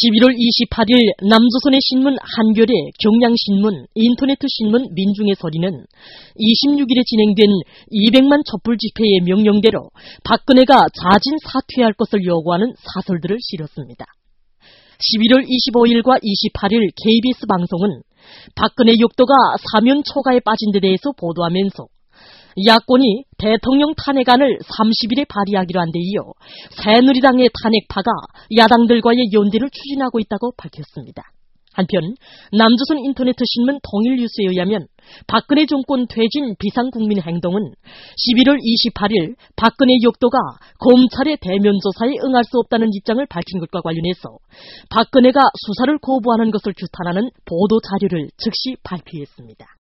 11월 28일 남조선의 신문 한겨레, 경향신문, 인터네트 신문 민중의 소리는 26일에 진행된 200만 촛불 집회의 명령대로 박근혜가 자진 사퇴할 것을 요구하는 사설들을 실었습니다. 11월 25일과 28일 KBS 방송은 박근혜 욕도가 사면 초과에 빠진 데 대해서 보도하면서 야권이 대통령 탄핵안을 30일에 발의하기로 한 데 이어 새누리당의 탄핵파가 야당들과의 연대를 추진하고 있다고 밝혔습니다. 한편 남조선 인터네트 신문 통일뉴스에 의하면 박근혜 정권 퇴진 비상국민 행동은 11월 28일 박근혜 욕도가 검찰의 대면 조사에 응할 수 없다는 입장을 밝힌 것과 관련해서 박근혜가 수사를 거부하는 것을 규탄하는 보도 자료를 즉시 발표했습니다.